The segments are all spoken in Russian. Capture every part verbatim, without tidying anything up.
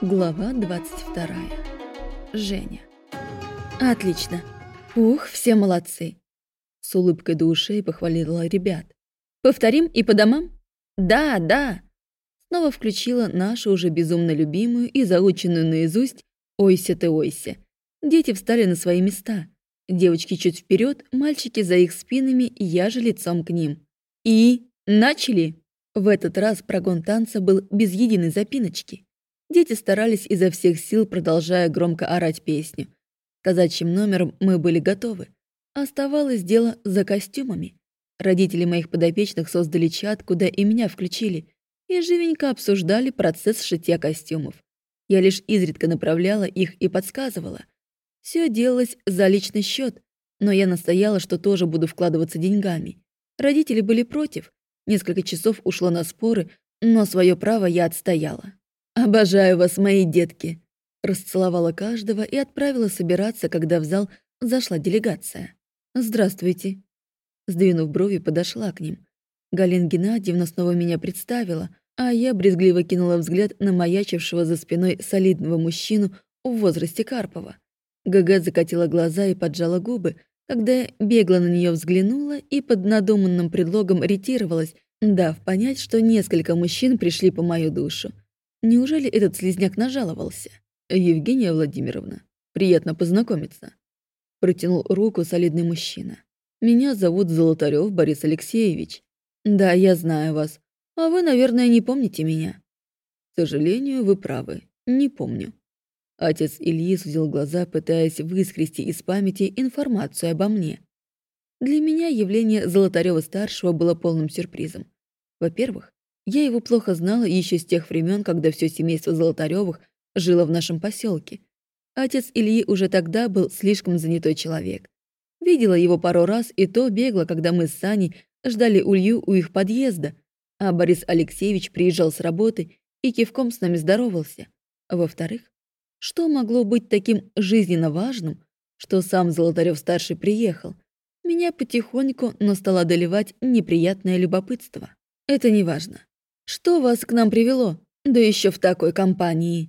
Глава двадцать вторая. Женя. Отлично. Ух, все молодцы. С улыбкой до ушей похвалила ребят. Повторим и по домам? Да, да. Снова включила нашу уже безумно любимую и заученную наизусть «Ойся ты, ойся». Дети встали на свои места. Девочки чуть вперед, мальчики за их спинами, я же лицом к ним. И начали. В этот раз прогон танца был без единой запиночки. Дети старались изо всех сил, продолжая громко орать песню. К казачьим номерам мы были готовы. Оставалось дело за костюмами. Родители моих подопечных создали чат, куда и меня включили, и живенько обсуждали процесс шитья костюмов. Я лишь изредка направляла их и подсказывала. Все делалось за личный счет, но я настояла, что тоже буду вкладываться деньгами. Родители были против. Несколько часов ушло на споры, но свое право я отстояла. «Обожаю вас, мои детки!» Расцеловала каждого и отправила собираться, когда в зал зашла делегация. «Здравствуйте!» Сдвинув брови, подошла к ним. Галина Геннадьевна снова меня представила, а я брезгливо кинула взгляд на маячившего за спиной солидного мужчину в возрасте Карпова. ГГ закатила глаза и поджала губы, когда я бегло на нее взглянула и под надуманным предлогом ретировалась, дав понять, что несколько мужчин пришли по мою душу. Неужели этот слизняк нажаловался? «Евгения Владимировна, приятно познакомиться». Протянул руку солидный мужчина. «Меня зовут Золотарёв Борис Алексеевич. Да, я знаю вас, а вы, наверное, не помните меня». «К сожалению, вы правы, не помню». Отец Ильи сузил глаза, пытаясь выскрести из памяти информацию обо мне. Для меня явление Золотарёва-старшего было полным сюрпризом. Во-первых, я его плохо знала еще с тех времен, когда все семейство Золотарёвых жило в нашем поселке. Отец Ильи уже тогда был слишком занятой человек. Видела его пару раз, и то бегло, когда мы с Саней ждали Улью у их подъезда, а Борис Алексеевич приезжал с работы и кивком с нами здоровался. Во-вторых, что могло быть таким жизненно важным, что сам Золотарёв-старший приехал? Меня потихоньку, но стало одолевать неприятное любопытство. Это не важно. Что вас к нам привело? Да еще в такой компании.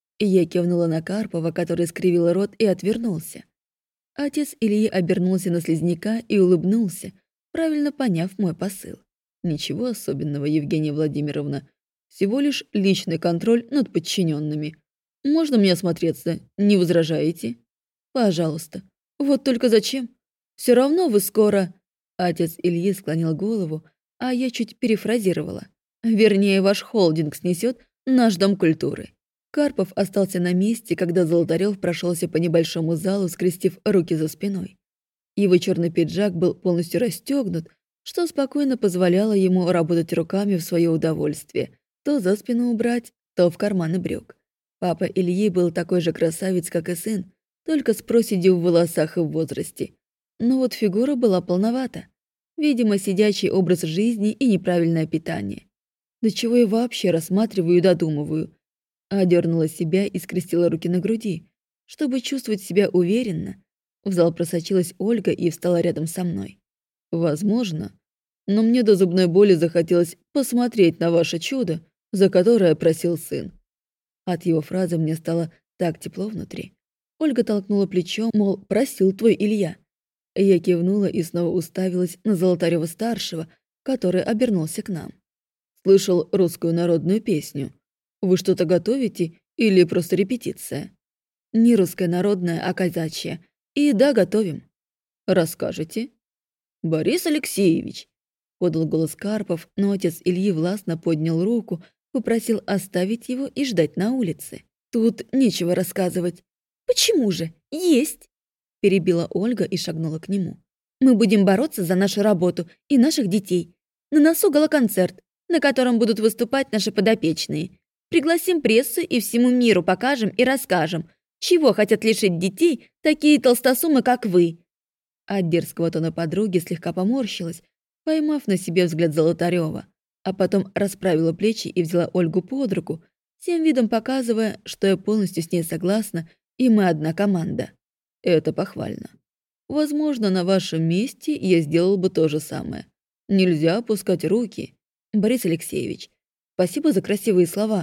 Я кивнула на Карпова, который скривил рот и отвернулся. Отец Ильи обернулся на слизняка и улыбнулся, правильно поняв мой посыл. Ничего особенного, Евгения Владимировна. Всего лишь личный контроль над подчиненными. Можно мне осмотреться? Не возражаете? Пожалуйста. Вот только зачем? Все равно вы скоро... Отец Ильи склонил голову, а я чуть перефразировала. Вернее, ваш холдинг снесет наш дом культуры. Карпов остался на месте, когда Золотарёв прошелся по небольшому залу, скрестив руки за спиной. Его черный пиджак был полностью расстегнут, что спокойно позволяло ему работать руками в свое удовольствие, то за спину убрать, то в карманы брюк. Папа Ильи был такой же красавец, как и сын, только с проседью в волосах и в возрасте. Но вот фигура была полновата. Видимо, сидячий образ жизни и неправильное питание. До чего я вообще рассматриваю и додумываю? Одернула себя и скрестила руки на груди, чтобы чувствовать себя уверенно. В зал просочилась Ольга и встала рядом со мной. Возможно, но мне до зубной боли захотелось посмотреть на ваше чудо, за которое просил сын. От его фразы мне стало так тепло внутри. Ольга толкнула плечом, мол, просил твой Илья. Я кивнула и снова уставилась на Золотарёва-старшего, который обернулся к нам. Слышал русскую народную песню. Вы что-то готовите или просто репетиция? Не русская народная, а казачья. И да, готовим. Расскажете? Борис Алексеевич, подал голос Карпов, но отец Ильи властно поднял руку, попросил оставить его и ждать на улице. Тут нечего рассказывать. Почему же? Есть! Перебила Ольга и шагнула к нему. Мы будем бороться за нашу работу и наших детей. На носу галоконцерт, на котором будут выступать наши подопечные. Пригласим прессу и всему миру покажем и расскажем, чего хотят лишить детей такие толстосумы, как вы». От дерзкого тона подруги слегка поморщилась, поймав на себе взгляд Золотарёва, а потом расправила плечи и взяла Ольгу под руку, всем видом показывая, что я полностью с ней согласна, и мы одна команда. Это похвально. Возможно, на вашем месте я сделал бы то же самое. Нельзя опускать руки. Борис Алексеевич, спасибо за красивые слова,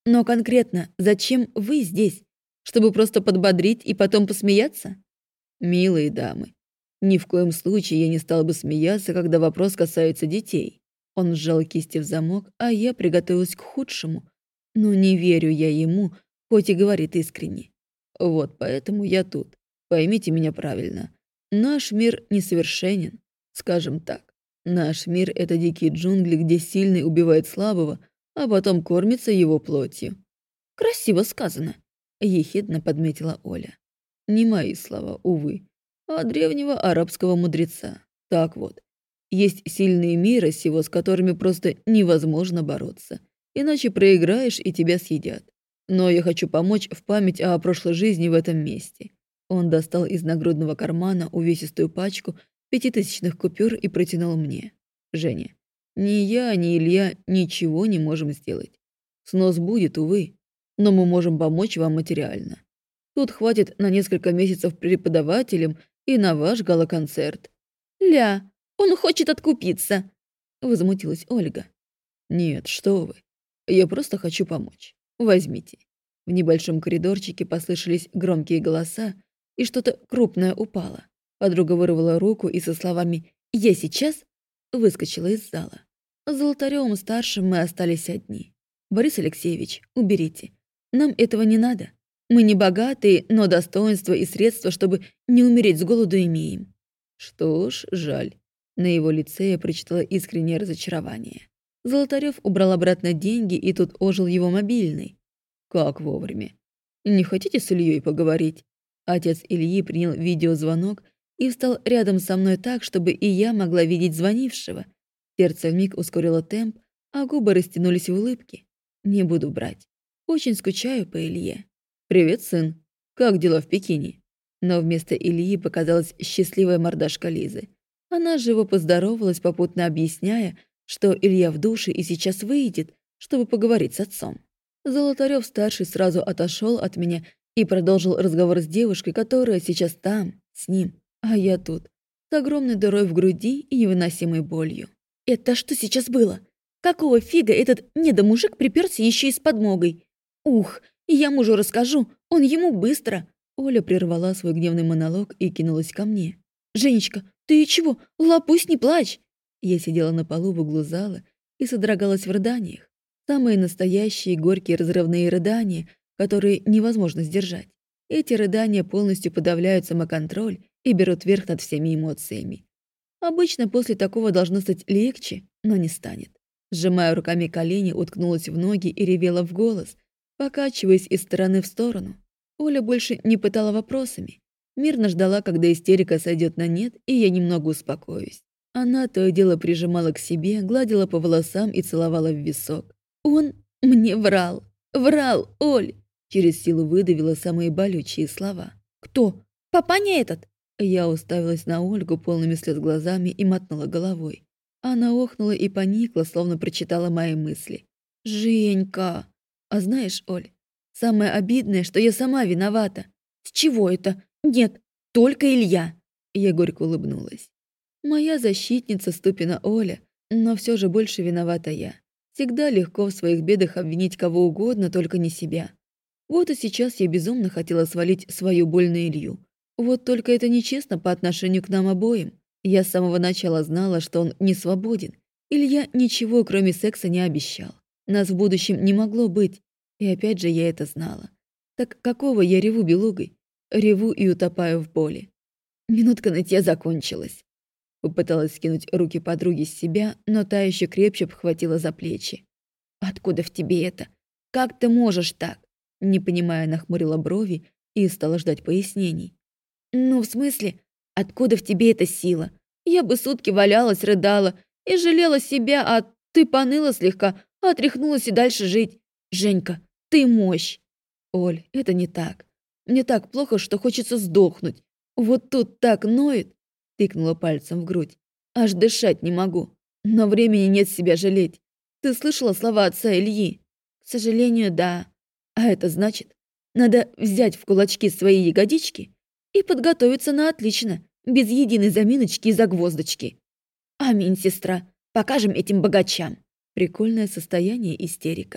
Но конкретно, зачем вы здесь? Чтобы просто подбодрить и потом посмеяться? Милые дамы, ни в коем случае я не стал бы смеяться, когда вопрос касается детей. Он сжал кисти в замок, а я приготовилась к худшему. Но не верю я ему, хоть и говорит искренне. Вот поэтому я тут. Поймите меня правильно. Наш мир несовершенен, скажем так. Наш мир — это дикие джунгли, где сильный убивает слабого, а потом кормится его плотью. Красиво сказано, ехидно подметила Оля. Не мои слова, увы, а древнего арабского мудреца. Так вот, есть сильные мира сего, с которыми просто невозможно бороться. Иначе проиграешь, и тебя съедят. Но я хочу помочь в память о прошлой жизни в этом месте. Он достал из нагрудного кармана увесистую пачку пятитысячных купюр и протянул мне. Женя, ни я, ни Илья ничего не можем сделать. Снос будет, увы, но мы можем помочь вам материально. Тут хватит на несколько месяцев преподавателям и на ваш гала-концерт. Ля, он хочет откупиться, возмутилась Ольга. Нет, что вы. Я просто хочу помочь. Возьмите. В небольшом коридорчике послышались громкие голоса, и что-то крупное упало. Подруга вырвала руку и со словами «Я сейчас» выскочила из зала. С Золотарёвым-старшим мы остались одни. «Борис Алексеевич, уберите. Нам этого не надо. Мы не богатые, но достоинства и средства, чтобы не умереть с голоду, имеем». Что ж, жаль. На его лице я прочитала искреннее разочарование. Золотарёв убрал обратно деньги, и тут ожил его мобильный. Как вовремя. Не хотите с Ильей поговорить? Отец Ильи принял видеозвонок и встал рядом со мной так, чтобы и я могла видеть звонившего. Сердце вмиг ускорило темп, а губы растянулись в улыбке. Не буду брать. Очень скучаю по Илье. «Привет, сын. Как дела в Пекине?» Но вместо Ильи показалась счастливая мордашка Лизы. Она живо поздоровалась, попутно объясняя, что Илья в душе и сейчас выйдет, чтобы поговорить с отцом. Золотарёв-старший сразу отошел от меня и продолжил разговор с девушкой, которая сейчас там, с ним, а я тут, с огромной дырой в груди и невыносимой болью. «Это что сейчас было? Какого фига этот недомужик припёрся еще и с подмогой? Ух, я мужу расскажу, он ему быстро!» Оля прервала свой гневный монолог и кинулась ко мне. «Женечка, ты чего? Лопусь, не плачь!» Я сидела на полу в углу зала и содрогалась в рыданиях. Самые настоящие горькие разрывные рыдания, которые невозможно сдержать. Эти рыдания полностью подавляют самоконтроль и берут верх над всеми эмоциями. Обычно после такого должно стать легче, но не станет. Сжимая руками колени, уткнулась в ноги и ревела в голос, покачиваясь из стороны в сторону. Оля больше не пытала вопросами. Мирно ждала, когда истерика сойдет на нет, и я немного успокоюсь. Она то и дело прижимала к себе, гладила по волосам и целовала в висок. «Он мне врал! Врал, Оль!» Через силу выдавила самые болючие слова. «Кто? Папаня этот?» Я уставилась на Ольгу полными слез глазами и мотнула головой. Она охнула и поникла, словно прочитала мои мысли. «Женька! А знаешь, Оль, самое обидное, что я сама виновата». «С чего это? Нет, только Илья!» Я горько улыбнулась. Моя защитница Ступина Оля, но все же больше виновата я. Всегда легко в своих бедах обвинить кого угодно, только не себя. Вот и сейчас я безумно хотела свалить свою боль на Илью. Вот только это нечестно по отношению к нам обоим. Я с самого начала знала, что он не свободен. Илья ничего, кроме секса, не обещал. Нас в будущем не могло быть. И опять же я это знала. Так какого я реву белугой? Реву и утопаю в боли. Минутка нытья закончилась. Попыталась скинуть руки подруги с себя, но та еще крепче обхватила за плечи. «Откуда в тебе это? Как ты можешь так?» Не понимая, нахмурила брови и стала ждать пояснений. «Ну, в смысле, откуда в тебе эта сила? Я бы сутки валялась, рыдала и жалела себя, а ты поныла слегка, отряхнулась и дальше жить. Женька, ты мощь!» «Оль, это не так. Мне так плохо, что хочется сдохнуть. Вот тут так ноет!» Тыкнула пальцем в грудь. «Аж дышать не могу. Но времени нет себя жалеть. Ты слышала слова отца Ильи?» «К сожалению, да. А это значит, надо взять в кулачки свои ягодички и подготовиться на отлично, без единой заминочки и загвоздочки. Аминь, сестра. Покажем этим богачам». Прикольное состояние истерика.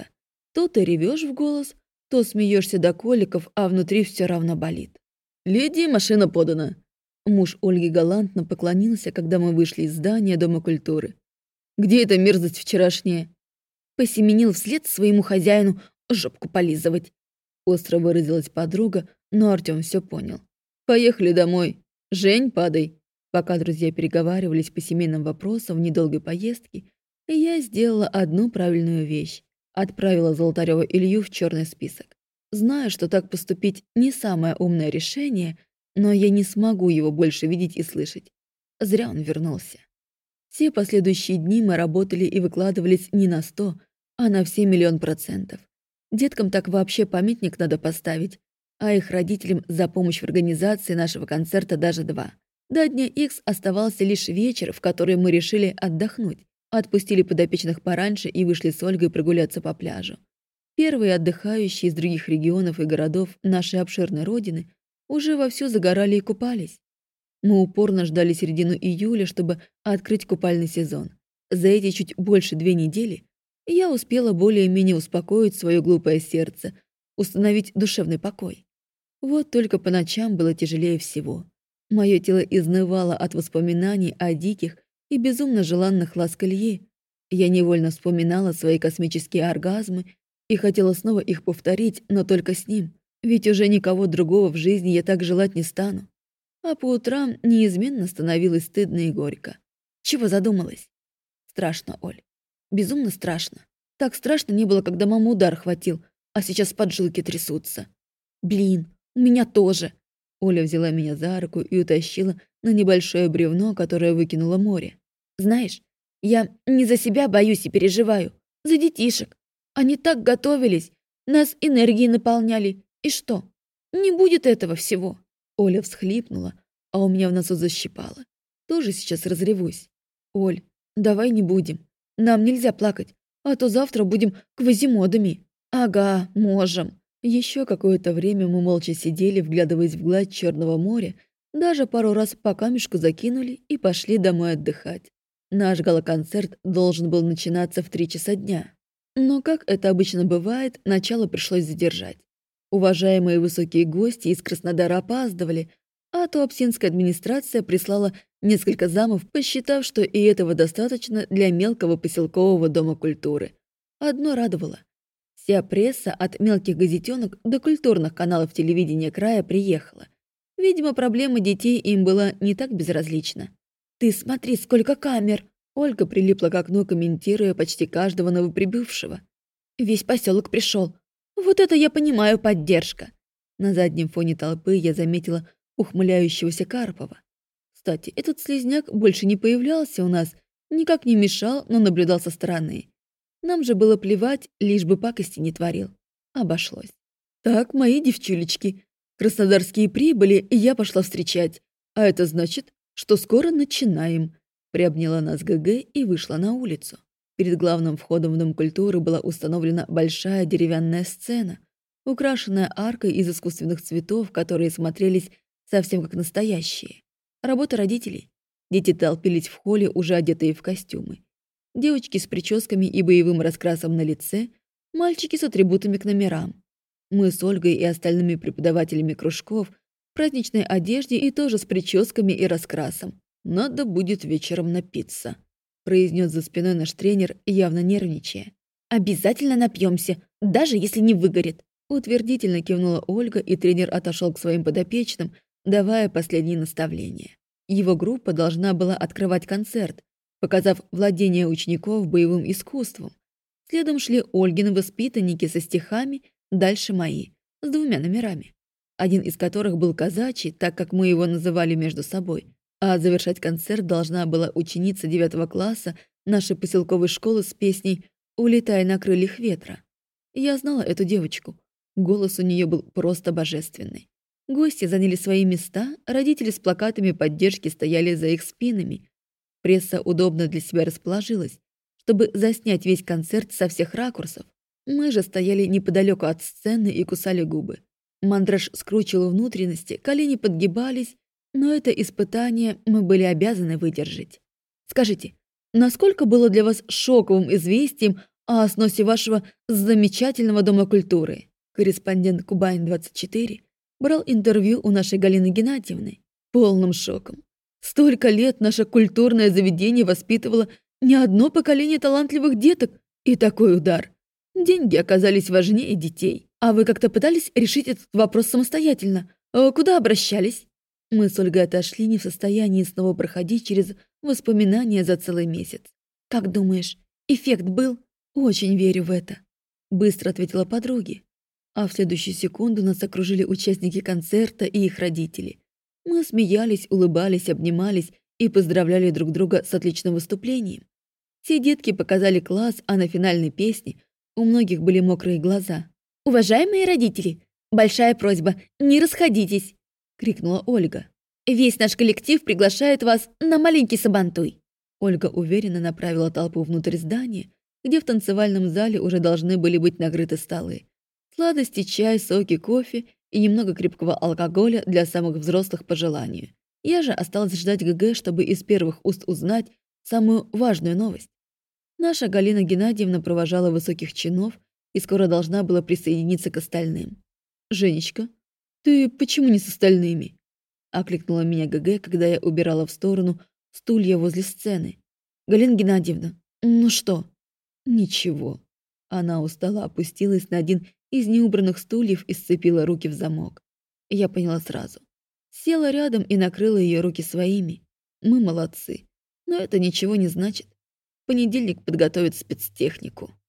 То ты ревешь в голос, то смеешься до коликов, а внутри все равно болит. «Леди, машина подана!» Муж Ольги галантно поклонился, когда мы вышли из здания Дома культуры. «Где эта мерзость вчерашняя?» Посеменил вслед своему хозяину жопку полизывать. Остро выразилась подруга, но Артём все понял. «Поехали домой. Жень, падай!» Пока друзья переговаривались по семейным вопросам в недолгой поездке, я сделала одну правильную вещь. Отправила Золотарёва Илью в черный список. Зная, что так поступить не самое умное решение, но я не смогу его больше видеть и слышать. Зря он вернулся. Все последующие дни мы работали и выкладывались не на сто, а на все миллион процентов. Деткам так вообще памятник надо поставить, а их родителям за помощь в организации нашего концерта даже два. До дня Икс оставался лишь вечер, в который мы решили отдохнуть. Отпустили подопечных пораньше и вышли с Ольгой прогуляться по пляжу. Первые отдыхающие из других регионов и городов нашей обширной родины уже вовсю загорали и купались. Мы упорно ждали середину июля, чтобы открыть купальный сезон. За эти чуть больше две недели я успела более-менее успокоить свое глупое сердце, установить душевный покой. Вот только по ночам было тяжелее всего. Мое тело изнывало от воспоминаний о диких и безумно желанных ласк Ильи. Я невольно вспоминала свои космические оргазмы и хотела снова их повторить, но только с ним, ведь уже никого другого в жизни я так желать не стану. А по утрам неизменно становилось стыдно и горько. Чего задумалась? Страшно, Оль. Безумно страшно. Так страшно не было, когда маму удар хватил, а сейчас поджилки трясутся. Блин, у меня тоже. Оля взяла меня за руку и утащила на небольшое бревно, которое выкинуло море. Знаешь, я не за себя боюсь и переживаю, за детишек. Они так готовились, нас энергией наполняли. И что? Не будет этого всего. Оля всхлипнула, а у меня в носу защипало. Тоже сейчас разревусь. Оль, давай не будем. Нам нельзя плакать, а то завтра будем квазимодами. Ага, можем. Еще какое-то время мы молча сидели, вглядываясь в гладь Черного моря, даже пару раз по камешку закинули и пошли домой отдыхать. Наш гала-концерт должен был начинаться в три часа дня. Но, как это обычно бывает, начало пришлось задержать. Уважаемые высокие гости из Краснодара опаздывали, а туапсинская администрация прислала несколько замов, посчитав, что и этого достаточно для мелкого поселкового дома культуры. Одно радовало. Вся пресса от мелких газетенок до культурных каналов телевидения края приехала. Видимо, проблема детей им была не так безразлична. «Ты смотри, сколько камер!» Ольга прилипла к окну, комментируя почти каждого новоприбывшего. «Весь поселок пришел. Вот это я понимаю поддержка!» На заднем фоне толпы я заметила ухмыляющегося Карпова. Кстати, этот слизняк больше не появлялся у нас, никак не мешал, но наблюдал со стороны. Нам же было плевать, лишь бы пакости не творил. Обошлось. «Так, мои девчулечки, краснодарские прибыли, и я пошла встречать. А это значит, что скоро начинаем». Приобняла нас ГГ и вышла на улицу. Перед главным входом в Дом культуры была установлена большая деревянная сцена, украшенная аркой из искусственных цветов, которые смотрелись совсем как настоящие. Работа родителей. Дети толпились в холле, уже одетые в костюмы. Девочки с прическами и боевым раскрасом на лице, мальчики с атрибутами к номерам. Мы с Ольгой и остальными преподавателями кружков в праздничной одежде и тоже с прическами и раскрасом. «Надо будет вечером напиться», — произнес за спиной наш тренер, явно нервничая. «Обязательно напьемся, даже если не выгорит», — утвердительно кивнула Ольга, и тренер отошел к своим подопечным, давая последние наставления. Его группа должна была открывать концерт, показав владение учеников боевым искусством. Следом шли Ольгины воспитанники со стихами, дальше мои, с двумя номерами, один из которых был казачий, так как мы его называли между собой, а завершать концерт должна была ученица девятого класса нашей поселковой школы с песней «Улетай на крыльях ветра». Я знала эту девочку. Голос у нее был просто божественный. Гости заняли свои места, родители с плакатами поддержки стояли за их спинами. Пресса удобно для себя расположилась, чтобы заснять весь концерт со всех ракурсов. Мы же стояли неподалеку от сцены и кусали губы. Мандраж скручивал внутренности, колени подгибались, но это испытание мы были обязаны выдержать. Скажите, насколько было для вас шоковым известием о сносе вашего замечательного Дома культуры. Корреспондент Кубань двадцать четыре брал интервью у нашей Галины Геннадьевны. Полным шоком. Столько лет наше культурное заведение воспитывало не одно поколение талантливых деток, и такой удар. Деньги оказались важнее детей. А вы как-то пытались решить этот вопрос самостоятельно? А куда обращались? Мы с Ольгой отошли, не в состоянии снова проходить через воспоминания за целый месяц. Как думаешь, эффект был? Очень верю в это. Быстро ответила подруге. А в следующую секунду нас окружили участники концерта и их родители. Мы смеялись, улыбались, обнимались и поздравляли друг друга с отличным выступлением. Все детки показали класс, а на финальной песне у многих были мокрые глаза. «Уважаемые родители, большая просьба, не расходитесь!» — крикнула Ольга. «Весь наш коллектив приглашает вас на маленький сабантуй!» Ольга уверенно направила толпу внутрь здания, где в танцевальном зале уже должны были быть накрыты столы. Сладости, чай, соки, кофе и немного крепкого алкоголя для самых взрослых по желанию. Я же осталась ждать ГГ, чтобы из первых уст узнать самую важную новость. Наша Галина Геннадьевна провожала высоких чинов и скоро должна была присоединиться к остальным. «Женечка, ты почему не с остальными?» — окликнула меня ГГ, когда я убирала в сторону стулья возле сцены. «Галина Геннадьевна, ну что?» «Ничего». Она устало опустилась на один из неубранных стульев и сцепила руки в замок. Я поняла сразу. Села рядом и накрыла ее руки своими. Мы молодцы. Но это ничего не значит. В понедельник подготовят спецтехнику.